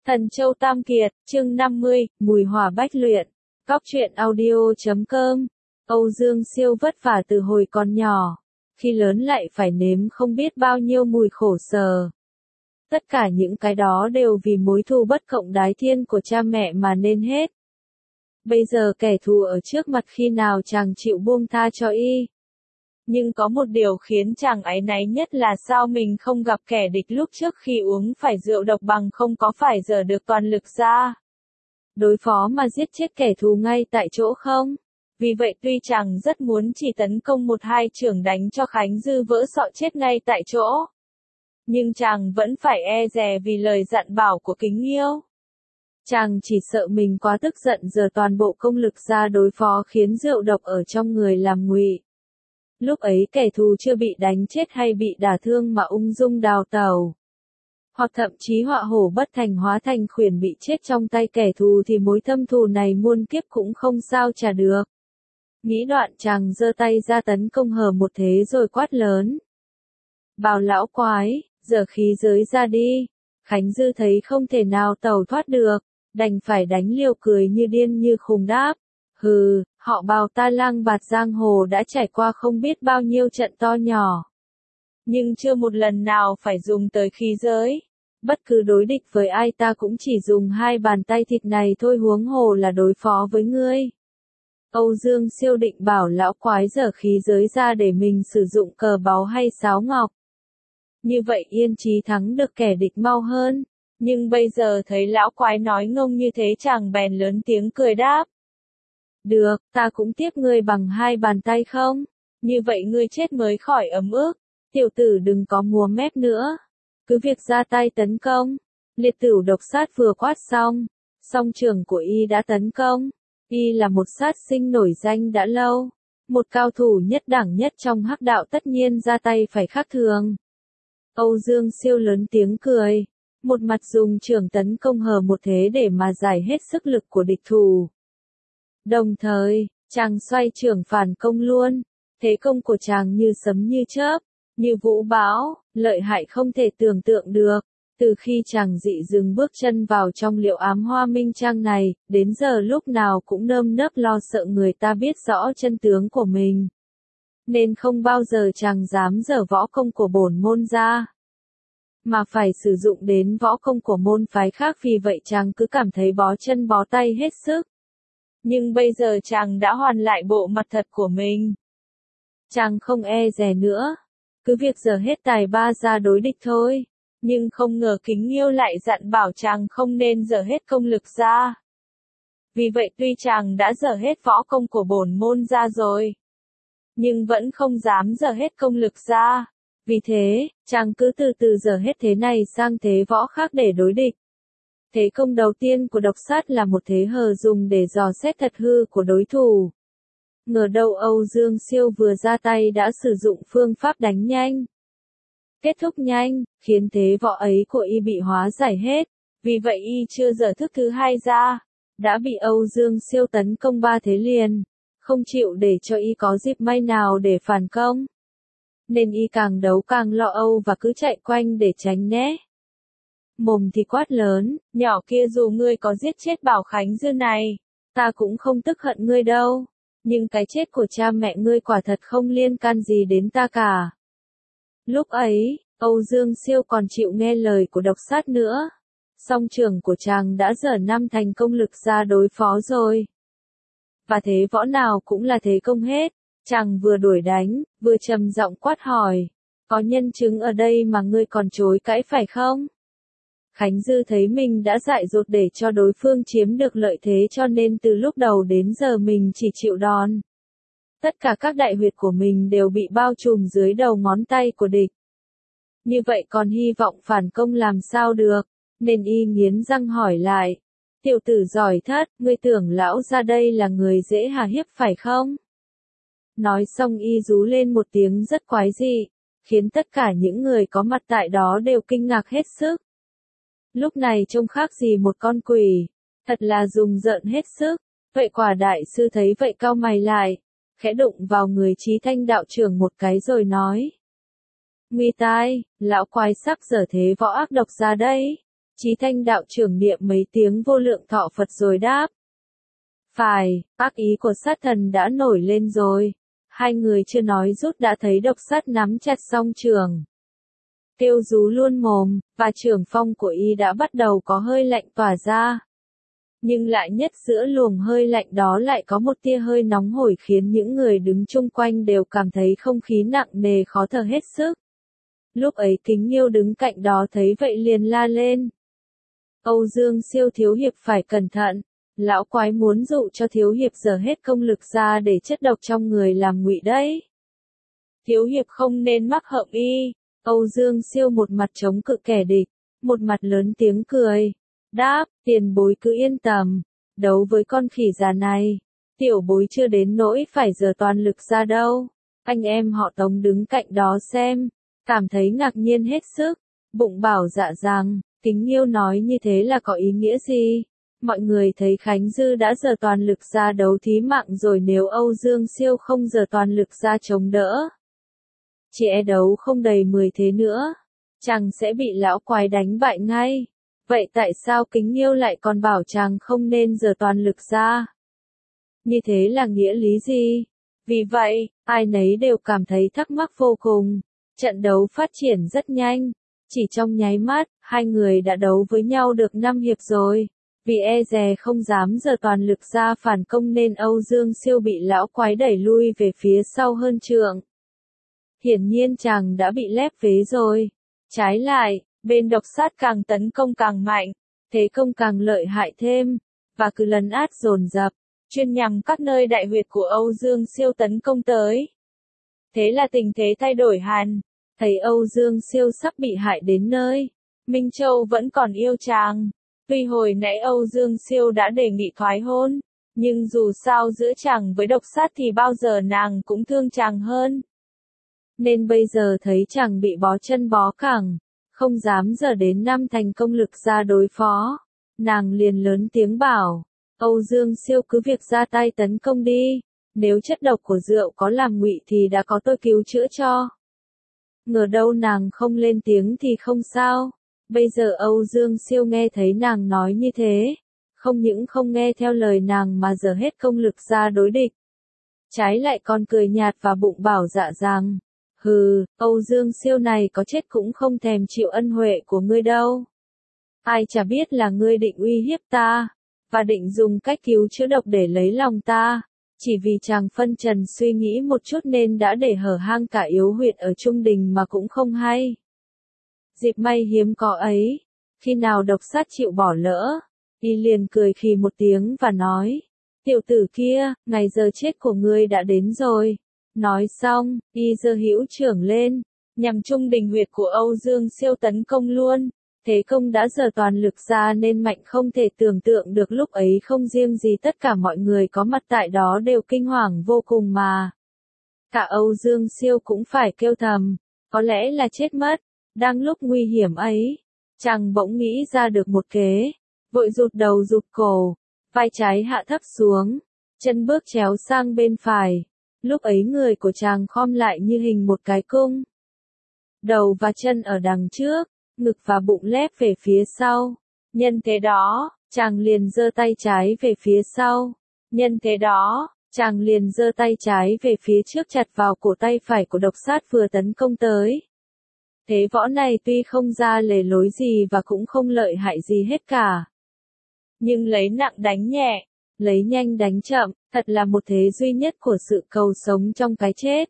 Thần Châu Tam Kiệt, chương 50, Mùi Hỏa Bách Luyện. Cóc truyện audio.com. Âu Dương Siêu vất vả từ hồi còn nhỏ, khi lớn lại phải nếm không biết bao nhiêu mùi khổ sở. Tất cả những cái đó đều vì mối thù bất cộng đái thiên của cha mẹ mà nên hết. Bây giờ kẻ thù ở trước mặt khi nào chàng chịu buông tha cho y. Nhưng có một điều khiến chàng áy náy nhất là sao mình không gặp kẻ địch lúc trước khi uống phải rượu độc bằng không có phải giờ được toàn lực ra đối phó mà giết chết kẻ thù ngay tại chỗ không? Vì vậy tuy chàng rất muốn chỉ tấn công một hai chưởng đánh cho Khánh Dư vỡ sọ chết ngay tại chỗ, nhưng chàng vẫn phải e dè vì lời dặn bảo của Kính Yêu. Chàng chỉ sợ mình quá tức giận giờ toàn bộ công lực ra đối phó khiến rượu độc ở trong người làm ngụy. Lúc ấy kẻ thù chưa bị đánh chết hay bị đả thương mà ung dung đào tẩu, hoặc thậm chí họa hổ bất thành hóa thành khuyển bị chết trong tay kẻ thù thì mối thâm thù này muôn kiếp cũng không sao trả được. Nghĩ đoạn chàng giơ tay ra tấn công hờ một thế rồi quát lớn. Bảo lão quái, giở khí giới ra đi. Khánh Dư thấy không thể nào tẩu thoát được, đành phải đánh liều cười như điên như khùng đáp. Hừ, họ Bào ta lang bạt giang hồ đã trải qua không biết bao nhiêu trận to nhỏ, nhưng chưa một lần nào phải dùng tới khí giới. Bất cứ đối địch với ai ta cũng chỉ dùng hai bàn tay thịt này thôi, huống hồ là đối phó với ngươi. Âu Dương Siêu định bảo lão quái giở khí giới ra để mình sử dụng cờ báu hay sáo ngọc. Như vậy yên chí thắng được kẻ địch mau hơn. Nhưng bây giờ thấy lão quái nói ngông như thế chàng bèn lớn tiếng cười đáp. Được, ta cũng tiếp ngươi bằng hai bàn tay không? Như vậy ngươi chết mới khỏi ấm ức. Tiểu tử đừng có múa mép nữa. Cứ việc ra tay tấn công. Liệt tửu độc sát vừa quát xong. Song trường của y đã tấn công. Y là một sát sinh nổi danh đã lâu. Một cao thủ nhất đẳng nhất trong hắc đạo tất nhiên ra tay phải khác thường. Âu Dương Siêu lớn tiếng cười. Một mặt dùng trường tấn công hờ một thế để mà giải hết sức lực của địch thủ. Đồng thời, chàng xoay trường phản công luôn. Thế công của chàng như sấm như chớp, như vũ bão, lợi hại không thể tưởng tượng được. Từ khi chàng dị dừng bước chân vào trong Liệu Ám Hoa Minh Trang này, đến giờ lúc nào cũng nơm nớp lo sợ người ta biết rõ chân tướng của mình. Nên không bao giờ chàng dám giở võ công của bổn môn ra, mà phải sử dụng đến võ công của môn phái khác, vì vậy chàng cứ cảm thấy bó chân bó tay hết sức. Nhưng bây giờ chàng đã hoàn lại bộ mặt thật của mình. Chàng không e dè nữa, cứ việc giở hết tài ba ra đối địch thôi. Nhưng không ngờ Kính Yêu lại dặn bảo chàng không nên giở hết công lực ra. Vì vậy tuy chàng đã giở hết võ công của bổn môn ra rồi, nhưng vẫn không dám giở hết công lực ra. Vì thế, chàng cứ từ từ giở hết thế này sang thế võ khác để đối địch. Thế công đầu tiên của độc sát là một thế hờ dùng để dò xét thật hư của đối thủ. Ngờ đâu Âu Dương Siêu vừa ra tay đã sử dụng phương pháp đánh nhanh, kết thúc nhanh, khiến thế võ ấy của y bị hóa giải hết. Vì vậy y chưa giở thức thứ hai ra, đã bị Âu Dương Siêu tấn công ba thế liền, không chịu để cho y có dịp may nào để phản công. Nên y càng đấu càng lo âu và cứ chạy quanh để tránh né. Mồm thì quát lớn, nhỏ kia dù ngươi có giết chết Bảo Khánh Dư này, ta cũng không tức hận ngươi đâu. Nhưng cái chết của cha mẹ ngươi quả thật không liên can gì đến ta cả. Lúc ấy, Âu Dương Siêu còn chịu nghe lời của độc sát nữa. Song trường của chàng đã giở năm thành công lực ra đối phó rồi. Và thế võ nào cũng là thế công hết. Chàng vừa đuổi đánh, vừa trầm giọng quát hỏi. Có nhân chứng ở đây mà ngươi còn chối cãi phải không? Khánh Dư thấy mình đã dại dột để cho đối phương chiếm được lợi thế, cho nên từ lúc đầu đến giờ mình chỉ chịu đòn. Tất cả các đại huyệt của mình đều bị bao trùm dưới đầu ngón tay của địch. Như vậy còn hy vọng phản công làm sao được, nên y nghiến răng hỏi lại. Tiểu tử giỏi thất, ngươi tưởng lão ra đây là người dễ hà hiếp phải không? Nói xong y rú lên một tiếng rất quái dị, khiến tất cả những người có mặt tại đó đều kinh ngạc hết sức. Lúc này trông khác gì một con quỷ, thật là rùng rợn hết sức. Vậy quả đại sư thấy vậy cau mày lại, khẽ đụng vào người Chí Thanh đạo trưởng một cái rồi nói. Nguy tai, lão quái sắp giở thế võ ác độc ra đây. Chí Thanh đạo trưởng niệm mấy tiếng vô lượng thọ Phật rồi đáp. Phải, ác ý của sát thần đã nổi lên rồi. Hai người chưa nói rút đã thấy độc sát nắm chặt song trường. Tiêu rú luôn mồm, và trường phong của y đã bắt đầu có hơi lạnh tỏa ra. Nhưng lại nhất giữa luồng hơi lạnh đó lại có một tia hơi nóng hổi khiến những người đứng chung quanh đều cảm thấy không khí nặng nề khó thở hết sức. Lúc ấy Kính Nghiêu đứng cạnh đó thấy vậy liền la lên. Âu Dương Siêu thiếu hiệp phải cẩn thận, lão quái muốn dụ cho thiếu hiệp dở hết công lực ra để chất độc trong người làm ngụy đấy. Thiếu hiệp không nên mắc hậm y. Âu Dương Siêu một mặt chống cự kẻ địch, một mặt lớn tiếng cười. Đáp, tiền bối cứ yên tâm, đấu với con khỉ già này, tiểu bối chưa đến nỗi phải giở toàn lực ra đâu. Anh em họ Tống đứng cạnh đó xem, cảm thấy ngạc nhiên hết sức, bụng bảo dạ rằng, Kính Nghiêu nói như thế là có ý nghĩa gì? Mọi người thấy Khánh Dư đã giở toàn lực ra đấu thí mạng rồi, nếu Âu Dương Siêu không giở toàn lực ra chống đỡ, chỉ e đấu không đầy 10 thế nữa, chàng sẽ bị lão quái đánh bại ngay. Vậy tại sao Kính Nghiêu lại còn bảo chàng không nên giở toàn lực ra? Như thế là nghĩa lý gì? Vì vậy, ai nấy đều cảm thấy thắc mắc vô cùng. Trận đấu phát triển rất nhanh. Chỉ trong nháy mắt, hai người đã đấu với nhau được 5 hiệp rồi. Vì e dè không dám giở toàn lực ra phản công nên Âu Dương Siêu bị lão quái đẩy lui về phía sau hơn trượng. Hiển nhiên chàng đã bị lép vế rồi. Trái lại, bên độc sát càng tấn công càng mạnh, thế công càng lợi hại thêm, và cứ lấn át dồn dập, chuyên nhằm các nơi đại huyệt của Âu Dương Siêu tấn công tới. Thế là tình thế thay đổi hẳn, thấy Âu Dương Siêu sắp bị hại đến nơi, Minh Châu vẫn còn yêu chàng. Tuy hồi nãy Âu Dương Siêu đã đề nghị thoái hôn, nhưng dù sao giữa chàng với độc sát thì bao giờ nàng cũng thương chàng hơn. Nên bây giờ thấy chàng bị bó chân bó cẳng, không dám dở đến 5 thành công lực ra đối phó, nàng liền lớn tiếng bảo, Âu Dương Siêu cứ việc ra tay tấn công đi, nếu chất độc của rượu có làm ngụy thì đã có tôi cứu chữa cho. Ngờ đâu nàng không lên tiếng thì không sao, bây giờ Âu Dương Siêu nghe thấy nàng nói như thế, không những không nghe theo lời nàng mà dở hết công lực ra đối địch. Trái lại còn cười nhạt và bụng bảo dạ rằng, hừ, Âu Dương Siêu này có chết cũng không thèm chịu ân huệ của ngươi đâu. Ai chả biết là ngươi định uy hiếp ta, và định dùng cách cứu chữa độc để lấy lòng ta, chỉ vì chàng phân trần suy nghĩ một chút nên đã để hở hang cả yếu huyệt ở Trung Đình mà cũng không hay. Dịp may hiếm có ấy, khi nào độc sát chịu bỏ lỡ, y liền cười khì một tiếng và nói, tiểu tử kia, ngày giờ chết của ngươi đã đến rồi. Nói xong, y giơ hữu trưởng lên, nhằm Trung Đình huyệt của Âu Dương Siêu tấn công luôn. Thế công đã giở toàn lực ra nên mạnh không thể tưởng tượng được, lúc ấy không riêng gì tất cả mọi người có mặt tại đó đều kinh hoàng vô cùng mà. Cả Âu Dương Siêu cũng phải kêu thầm, có lẽ là chết mất. Đang lúc nguy hiểm ấy, chàng bỗng nghĩ ra được một kế, vội rụt đầu rụt cổ, vai trái hạ thấp xuống, chân bước chéo sang bên phải. Lúc ấy người của chàng khom lại như hình một cái cung. Đầu và chân ở đằng trước, ngực và bụng lép về phía sau. Nhân thế đó, chàng liền giơ tay trái về phía sau. Nhân thế đó, chàng liền giơ tay trái về phía trước chặt vào cổ tay phải của độc sát vừa tấn công tới. Thế võ này tuy không ra lề lối gì và cũng không lợi hại gì hết cả. Nhưng lấy nặng đánh nhẹ, lấy nhanh đánh chậm, thật là một thế duy nhất của sự cầu sống trong cái chết.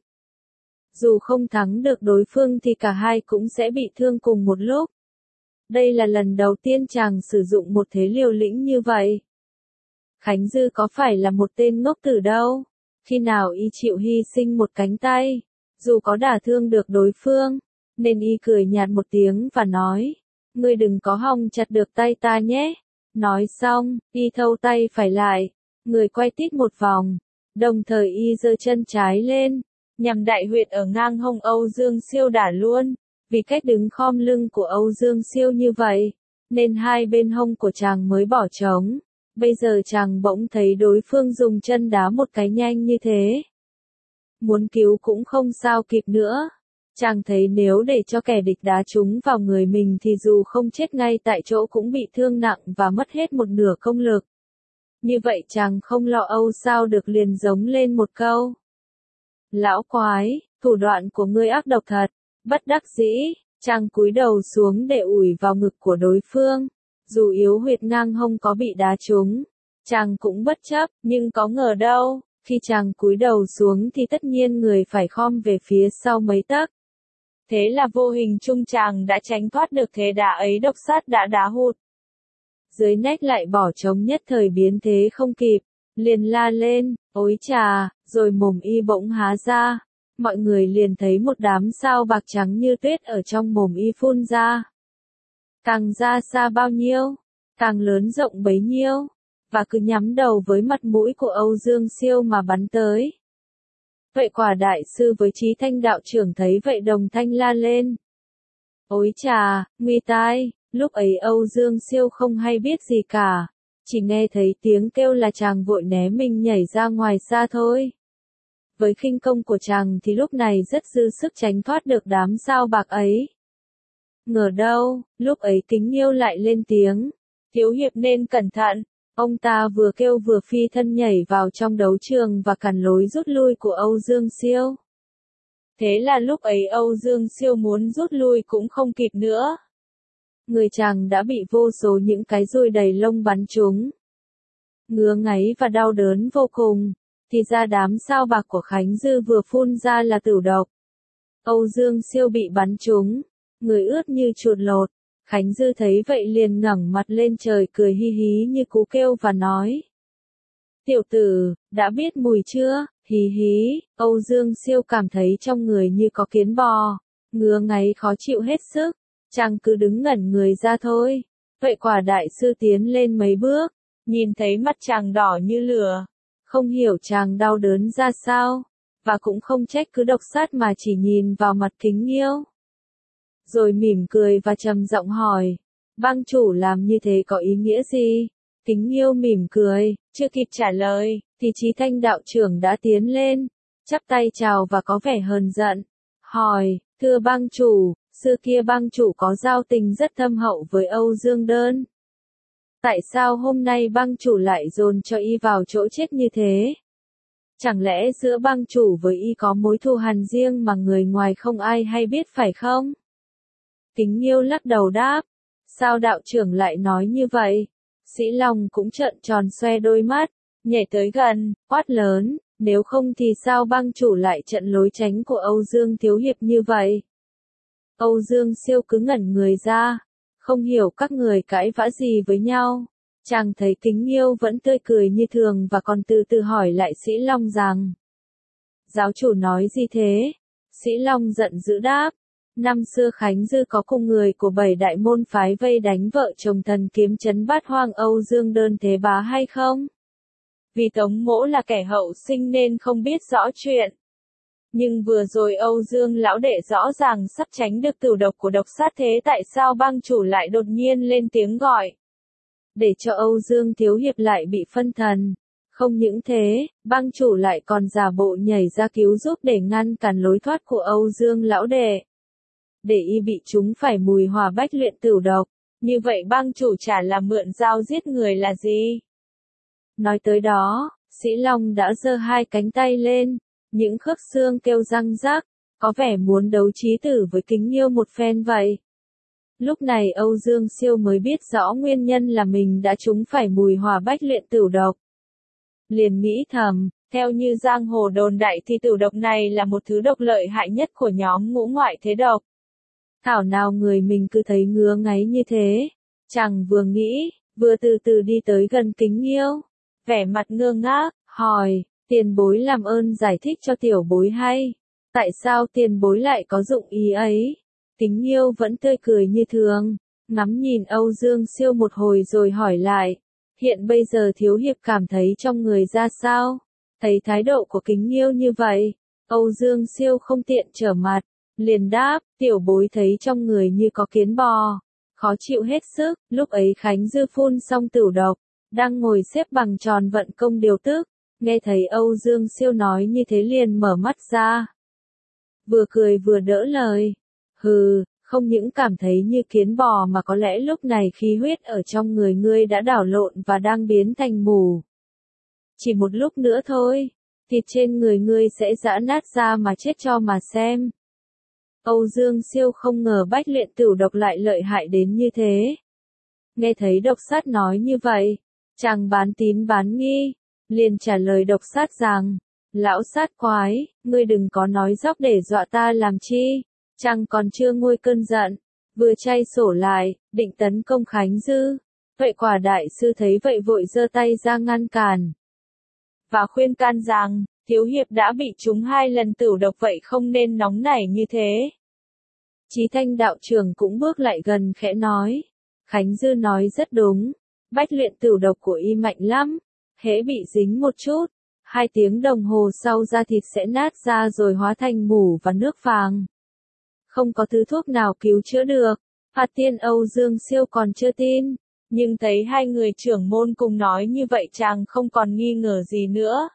Dù không thắng được đối phương thì cả hai cũng sẽ bị thương cùng một lúc. Đây là lần đầu tiên chàng sử dụng một thế liều lĩnh như vậy. Khánh Dư có phải là một tên ngốc tử đâu. Khi nào y chịu hy sinh một cánh tay, dù có đả thương được đối phương, nên y cười nhạt một tiếng và nói, ngươi đừng có hòng chặt được tay ta nhé. Nói xong, y thâu tay phải lại, người quay tít một vòng, đồng thời y giơ chân trái lên, nhằm đại huyệt ở ngang hông Âu Dương Siêu đả luôn. Vì cách đứng khom lưng của Âu Dương Siêu như vậy, nên hai bên hông của chàng mới bỏ trống. Bây giờ chàng bỗng thấy đối phương dùng chân đá một cái nhanh như thế. Muốn cứu cũng không sao kịp nữa. Chàng thấy nếu để cho kẻ địch đá trúng vào người mình thì dù không chết ngay tại chỗ cũng bị thương nặng và mất hết một nửa công lực. Như vậy chàng không lo âu sao được liền giống lên một câu. Lão quái, thủ đoạn của ngươi ác độc thật, bất đắc dĩ, chàng cúi đầu xuống để ủi vào ngực của đối phương. Dù yếu huyệt ngang hông có bị đá trúng, chàng cũng bất chấp, nhưng có ngờ đâu, khi chàng cúi đầu xuống thì tất nhiên người phải khom về phía sau mấy tấc. Thế là vô hình chung chàng đã tránh thoát được thế đá ấy, độc sát đã đá hụt. Dưới nách lại bỏ trống nhất thời biến thế không kịp, liền la lên, ối chà, rồi mồm y bỗng há ra. Mọi người liền thấy một đám sao bạc trắng như tuyết ở trong mồm y phun ra. Càng ra xa bao nhiêu, càng lớn rộng bấy nhiêu, và cứ nhắm đầu với mặt mũi của Âu Dương Siêu mà bắn tới. Vậy quả đại sư với Chí Thanh đạo trưởng thấy vậy đồng thanh la lên. Ối chà, nguy tai, lúc ấy Âu Dương Siêu không hay biết gì cả, chỉ nghe thấy tiếng kêu là chàng vội né mình nhảy ra ngoài xa thôi. Với khinh công của chàng thì lúc này rất dư sức tránh thoát được đám sao bạc ấy. Ngờ đâu, lúc ấy Kính Nghiêu lại lên tiếng, thiếu hiệp nên cẩn thận. Ông ta vừa kêu vừa phi thân nhảy vào trong đấu trường và cản lối rút lui của Âu Dương Siêu. Thế là lúc ấy Âu Dương Siêu muốn rút lui cũng không kịp nữa. Người chàng đã bị vô số những cái dùi đầy lông bắn trúng. Ngứa ngáy và đau đớn vô cùng, thì ra đám sao bạc của Khánh Dư vừa phun ra là tử độc. Âu Dương Siêu bị bắn trúng, người ướt như chuột lột. Khánh Dư thấy vậy liền ngẩng mặt lên trời cười hi hí như cú kêu và nói. Tiểu tử, đã biết mùi chưa, hí hí, Âu Dương Siêu cảm thấy trong người như có kiến bò, ngứa ngáy khó chịu hết sức, chàng cứ đứng ngẩn người ra thôi. Vậy quả đại sư tiến lên mấy bước, nhìn thấy mắt chàng đỏ như lửa, không hiểu chàng đau đớn ra sao, và cũng không trách cứ độc sát mà chỉ nhìn vào mặt Kính Nghiêu. Rồi mỉm cười và trầm giọng hỏi, bang chủ làm như thế có ý nghĩa gì? Kính Nghiêu mỉm cười, chưa kịp trả lời, thì Chí Thanh đạo trưởng đã tiến lên, chắp tay chào và có vẻ hờn giận, hỏi, thưa bang chủ, xưa kia bang chủ có giao tình rất thâm hậu với Âu Dương Đơn. Tại sao hôm nay bang chủ lại dồn cho y vào chỗ chết như thế? Chẳng lẽ giữa bang chủ với y có mối thù hằn riêng mà người ngoài không ai hay biết phải không? Kính Nghiêu lắc đầu đáp, sao đạo trưởng lại nói như vậy? Sĩ Long cũng trợn tròn xoe đôi mắt, nhảy tới gần, quát lớn, nếu không thì sao bang chủ lại trận lối tránh của Âu Dương thiếu hiệp như vậy? Âu Dương Siêu cứ ngẩn người ra, không hiểu các người cãi vã gì với nhau. Chàng thấy Kính Nghiêu vẫn tươi cười như thường và còn từ từ hỏi lại Sĩ Long rằng, giáo chủ nói gì thế? Sĩ Long giận dữ đáp, năm xưa Khánh Dư có cùng người của 7 đại môn phái vây đánh vợ chồng thần kiếm trấn Bát Hoang Âu Dương Đơn thế bá hay không? Vì Tống Mỗ là kẻ hậu sinh nên không biết rõ chuyện. Nhưng vừa rồi Âu Dương lão đệ rõ ràng sắp tránh được tử độc của độc sát, thế tại sao bang chủ lại đột nhiên lên tiếng gọi? Để cho Âu Dương thiếu hiệp lại bị phân thần. Không những thế, bang chủ lại còn giả bộ nhảy ra cứu giúp để ngăn cản lối thoát của Âu Dương lão đệ. Để y bị chúng phải mùi hỏa bách luyện tử độc. Như vậy bang chủ chả là mượn dao giết người là gì? Nói tới đó, Sĩ Long đã giơ hai cánh tay lên, những khớp xương kêu răng rắc, có vẻ muốn đấu trí tử với Kính Nghiêu một phen vậy. Lúc này Âu Dương Siêu mới biết rõ nguyên nhân là mình đã trúng phải mùi hỏa bách luyện tử độc. Liền nghĩ thầm, theo như giang hồ đồn đại thì tử độc này là một thứ độc lợi hại nhất của nhóm ngũ ngoại thế độc. Thảo nào người mình cứ thấy ngứa ngáy như thế. Chàng vừa nghĩ, vừa từ từ đi tới gần Kính Nghiêu, vẻ mặt ngơ ngác, hỏi, tiền bối làm ơn giải thích cho tiểu bối hay. Tại sao tiền bối lại có dụng ý ấy? Kính Nghiêu vẫn tươi cười như thường, ngắm nhìn Âu Dương Siêu một hồi rồi hỏi lại, hiện bây giờ thiếu hiệp cảm thấy trong người ra sao? Thấy thái độ của Kính Nghiêu như vậy, Âu Dương Siêu không tiện trở mặt, liền đáp, tiểu bối thấy trong người như có kiến bò, khó chịu hết sức. Lúc ấy Khánh Dư phun xong tử độc, đang ngồi xếp bằng tròn vận công điều tức, nghe thấy Âu Dương Siêu nói như thế liền mở mắt ra. vừa cười vừa đỡ lời. Hừ, không những cảm thấy như kiến bò mà có lẽ lúc này khí huyết ở trong người ngươi đã đảo lộn và đang biến thành mù. Chỉ một lúc nữa thôi, thịt trên người ngươi sẽ giã nát ra mà chết cho mà xem. Âu Dương Siêu không ngờ Bách Luyện Tửu độc lại lợi hại đến như thế. Nghe thấy độc sát nói như vậy, chàng bán tín bán nghi, liền trả lời độc sát rằng, lão sát quái, ngươi đừng có nói dóc để dọa ta làm chi, chàng còn chưa nguôi cơn giận, vừa chay sổ lại, định tấn công Khánh Dư. Vậy quả đại sư thấy vậy vội giơ tay ra ngăn cản. Và khuyên can rằng, thiếu hiệp đã bị trúng 2 lần tửu độc vậy không nên nóng nảy như thế. Chí Thanh đạo trưởng cũng bước lại gần khẽ nói. Khánh Dư nói rất đúng, Bách Luyện Tửu độc của y mạnh lắm, hễ bị dính một chút, 2 tiếng đồng hồ sau da thịt sẽ nát ra rồi hóa thành mủ và nước vàng. Không có thứ thuốc nào cứu chữa được. Phạt Tiên Âu Dương Siêu còn chưa tin, nhưng thấy 2 người trưởng môn cùng nói như vậy chàng không còn nghi ngờ gì nữa.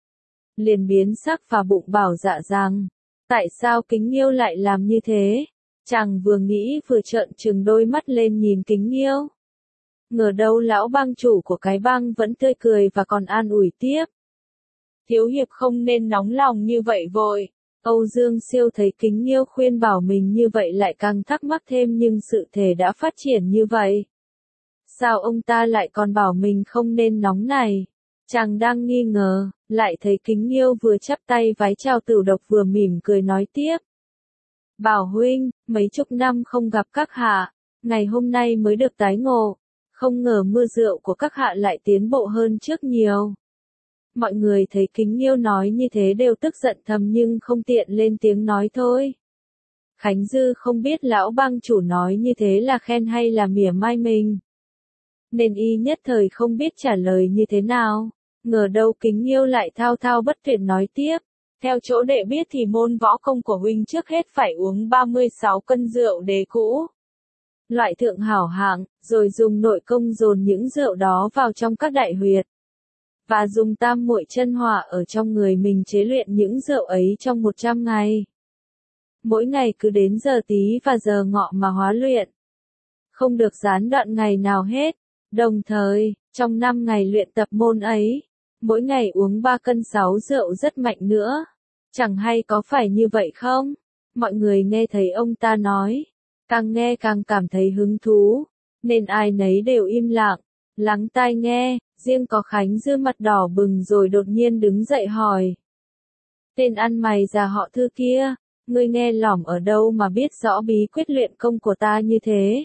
Liền biến sắc và bụng bảo dạ rằng, tại sao Kính Nghiêu lại làm như thế? Chàng vừa nghĩ vừa trợn trừng đôi mắt lên nhìn Kính Nghiêu. Ngờ đâu lão bang chủ của cái bang vẫn tươi cười và còn an ủi tiếp. Thiếu hiệp không nên nóng lòng như vậy vội. Âu Dương Siêu thấy Kính Nghiêu khuyên bảo mình như vậy lại càng thắc mắc thêm nhưng sự thể đã phát triển như vậy. Sao ông ta lại còn bảo mình không nên nóng này? Chàng đang nghi ngờ, lại thấy Kính Nghiêu vừa chắp tay vái chào Tửu độc vừa mỉm cười nói tiếp. Bảo huynh, mấy chục năm không gặp các hạ, ngày hôm nay mới được tái ngộ, không ngờ mưa rượu của các hạ lại tiến bộ hơn trước nhiều. Mọi người thấy Kính Nghiêu nói như thế đều tức giận thầm nhưng không tiện lên tiếng nói thôi. Khánh Dư không biết lão bang chủ nói như thế là khen hay là mỉa mai mình. Nên y nhất thời không biết trả lời như thế nào, ngờ đâu Kính Nghiêu lại thao thao bất tuyệt nói tiếp. Theo chỗ đệ biết thì môn võ công của huynh trước hết phải uống 36 cân rượu đế cũ. Loại thượng hảo hạng, rồi dùng nội công dồn những rượu đó vào trong các đại huyệt. Và dùng tam muội chân hỏa ở trong người mình chế luyện những rượu ấy trong 100 ngày. Mỗi ngày cứ đến giờ tí và giờ ngọ mà hóa luyện. Không được gián đoạn ngày nào hết. Đồng thời, trong 5 ngày luyện tập môn ấy, mỗi ngày uống 3 cân 6 rượu rất mạnh nữa. Chẳng hay có phải như vậy không? Mọi người nghe thấy ông ta nói, càng nghe càng cảm thấy hứng thú, nên ai nấy đều im lặng, lắng tai nghe, riêng có Khánh Dư mặt đỏ bừng rồi đột nhiên đứng dậy hỏi. Tên ăn mày già họ Thư kia, ngươi nghe lỏm ở đâu mà biết rõ bí quyết luyện công của ta như thế?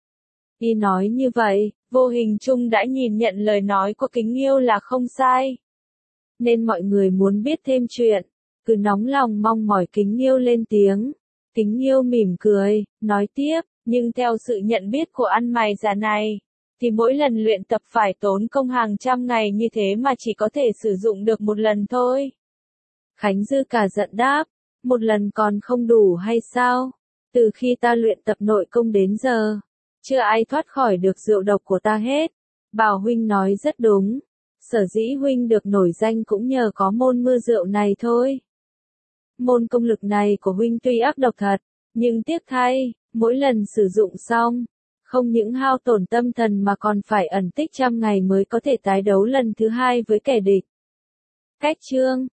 Y nói như vậy, vô hình chung đã nhìn nhận lời nói của Kính Nghiêu là không sai. Nên mọi người muốn biết thêm chuyện, cứ nóng lòng mong mỏi Kính Nghiêu lên tiếng. Kính Nghiêu mỉm cười, nói tiếp, nhưng theo sự nhận biết của ăn mày già này, thì mỗi lần luyện tập phải tốn công hàng trăm ngày như thế mà chỉ có thể sử dụng được một lần thôi. Khánh Dư cả giận đáp, một lần còn không đủ hay sao? Từ khi ta luyện tập nội công đến giờ, chưa ai thoát khỏi được rượu độc của ta hết. Bảo huynh nói rất đúng, sở dĩ huynh được nổi danh cũng nhờ có môn mưa rượu này thôi. Môn công lực này của huynh tuy ác độc thật, nhưng tiếc thay, mỗi lần sử dụng xong, không những hao tổn tâm thần mà còn phải ẩn tích trăm ngày mới có thể tái đấu lần thứ 2 với kẻ địch. Cách chương